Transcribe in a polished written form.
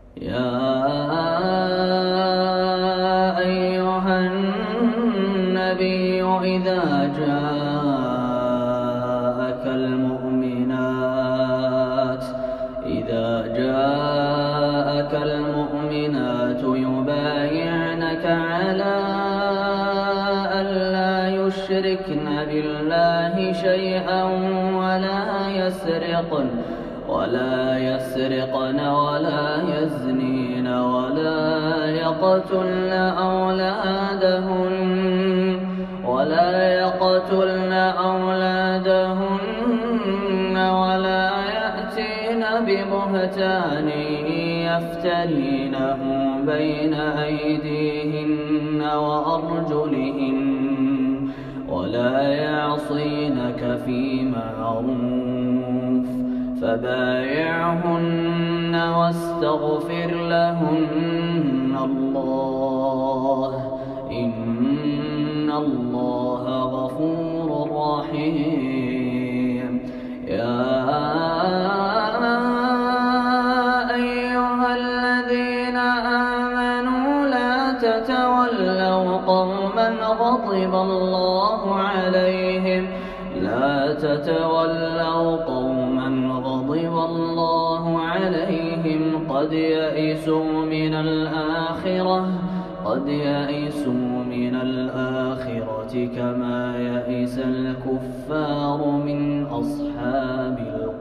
يا أيها النبي إذا جاءك المؤمنات يبايعنك على ألا يشركن بالله شيئا ولا يسرقن ولا يزنين ولا يقتلن أولادهن ولا يأتين ببهتان يفترينه بين أيديهن وأرجلهن ولا يعصينك في معروف فبايعهن واستغفر لهن الله إن الله غفور رحيم. يا أيها الذين آمنوا لا تتولوا قوما غضب الله عليهم قد يئسوا من الآخرة كما يئس الكفار من أصحاب القبور.